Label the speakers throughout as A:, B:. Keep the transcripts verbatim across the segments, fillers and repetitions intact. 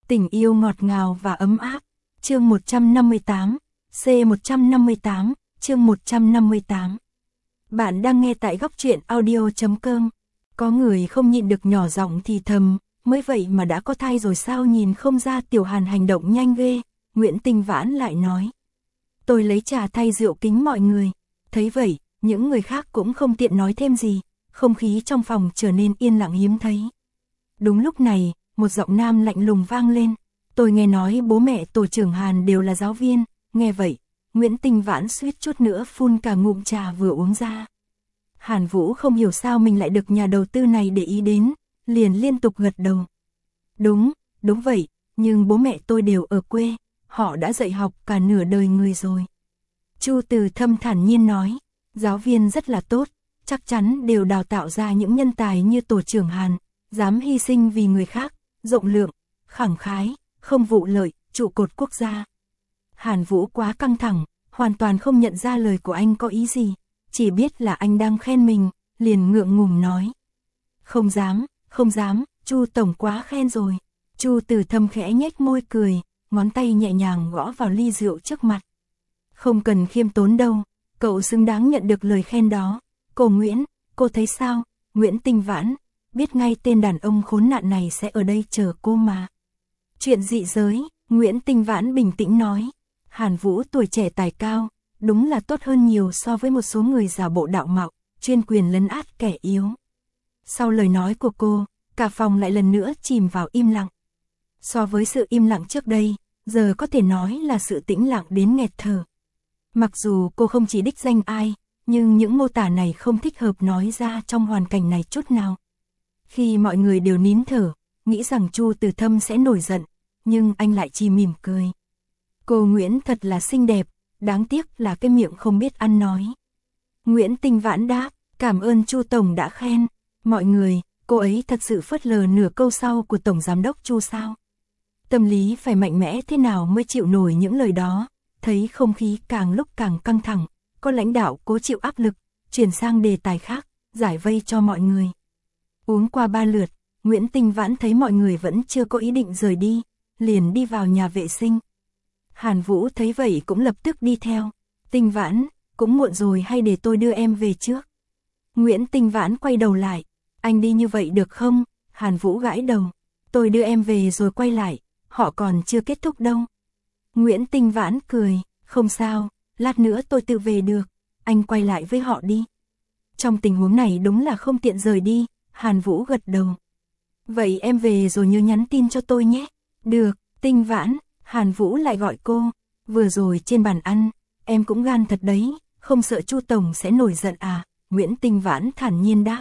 A: Tình yêu ngọt ngào và ấm áp. Chương một trăm năm mươi tám, C một trăm năm mươi tám, chương một trăm năm mươi tám. Bạn đang nghe tại góc truyện audio chấm com. Có người không nhịn được nhỏ giọng thì thầm, mới vậy mà đã có thai rồi sao, nhìn không ra Tiểu Hàn hành động nhanh ghê. Nguyễn Tinh Vãn lại nói. Tôi lấy trà thay rượu kính mọi người. Thấy vậy, những người khác cũng không tiện nói thêm gì, không khí trong phòng trở nên yên lặng hiếm thấy. Đúng lúc này, một giọng nam lạnh lùng vang lên. Tôi nghe nói bố mẹ tổ trưởng Hàn đều là giáo viên. Nghe vậy, Nguyễn Tinh Vãn suýt chút nữa phun cả ngụm trà vừa uống ra. Hàn Vũ không hiểu sao mình lại được nhà đầu tư này để ý đến, liền liên tục gật đầu. Đúng, đúng vậy, nhưng bố mẹ tôi đều ở quê, họ đã dạy học cả nửa đời người rồi. Chu Từ Thâm thản nhiên nói, giáo viên rất là tốt, chắc chắn đều đào tạo ra những nhân tài như tổ trưởng Hàn, dám hy sinh vì người khác, rộng lượng, khẳng khái, không vụ lợi, trụ cột quốc gia. Hàn Vũ quá căng thẳng, hoàn toàn không nhận ra lời của anh có ý gì, chỉ biết là anh đang khen mình, liền ngượng ngùng nói. Không dám, không dám, Chu tổng quá khen rồi. Chu Từ Thâm khẽ nhếch môi cười, ngón tay nhẹ nhàng gõ vào ly rượu trước mặt. Không cần khiêm tốn đâu, cậu xứng đáng nhận được lời khen đó. Cô Nguyễn, cô thấy sao? Nguyễn Tinh Vãn, biết ngay tên đàn ông khốn nạn này sẽ ở đây chờ cô mà. Chuyện dị giới, Nguyễn Tinh Vãn bình tĩnh nói. Hàn Vũ tuổi trẻ tài cao, đúng là tốt hơn nhiều so với một số người giả bộ đạo mạo, chuyên quyền lấn át kẻ yếu. Sau lời nói của cô, cả phòng lại lần nữa chìm vào im lặng. So với sự im lặng trước đây, giờ có thể nói là sự tĩnh lặng đến nghẹt thở. Mặc dù cô không chỉ đích danh ai, nhưng những mô tả này không thích hợp nói ra trong hoàn cảnh này chút nào. Khi mọi người đều nín thở, nghĩ rằng Chu Từ Thâm sẽ nổi giận, nhưng anh lại chỉ mỉm cười. Cô Nguyễn thật là xinh đẹp, đáng tiếc là cái miệng không biết ăn nói. Nguyễn Tinh Vãn đáp, cảm ơn Chu tổng đã khen. Mọi người, cô ấy thật sự phớt lờ nửa câu sau của tổng giám đốc Chu sao? Tâm lý phải mạnh mẽ thế nào mới chịu nổi những lời đó? Thấy không khí càng lúc càng căng thẳng, có lãnh đạo cố chịu áp lực, chuyển sang đề tài khác, giải vây cho mọi người. Uống qua ba lượt, Nguyễn Tinh Vãn thấy mọi người vẫn chưa có ý định rời đi, liền đi vào nhà vệ sinh. Hàn Vũ thấy vậy cũng lập tức đi theo. Tinh Vãn, cũng muộn rồi, hay để tôi đưa em về trước? Nguyễn Tinh Vãn quay đầu lại. Anh đi như vậy được không? Hàn Vũ gãi đầu. Tôi đưa em về rồi quay lại, họ còn chưa kết thúc đâu. Nguyễn Tinh Vãn cười, không sao, lát nữa tôi tự về được, anh quay lại với họ đi. Trong tình huống này đúng là không tiện rời đi, Hàn Vũ gật đầu. Vậy em về rồi nhớ nhắn tin cho tôi nhé. Được, Tinh Vãn, Hàn Vũ lại gọi cô. Vừa rồi trên bàn ăn, em cũng gan thật đấy, không sợ Chu tổng sẽ nổi giận à? Nguyễn Tinh Vãn thản nhiên đáp.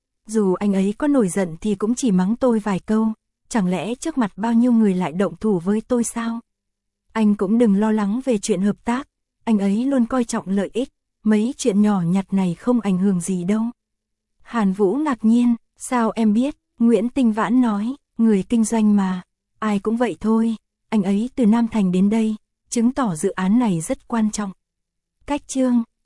A: Dù anh ấy có nổi giận thì cũng chỉ mắng tôi vài câu, chẳng lẽ trước mặt bao nhiêu người lại động thủ với tôi sao? Anh cũng đừng lo lắng về chuyện hợp tác, anh ấy luôn coi trọng lợi ích, mấy chuyện nhỏ nhặt này không ảnh hưởng gì đâu. Hàn Vũ ngạc nhiên, sao em biết? Nguyễn Tinh Vãn nói, người kinh doanh mà, ai cũng vậy thôi, anh ấy từ Nam Thành đến đây, chứng tỏ dự án này rất quan trọng. Cách chương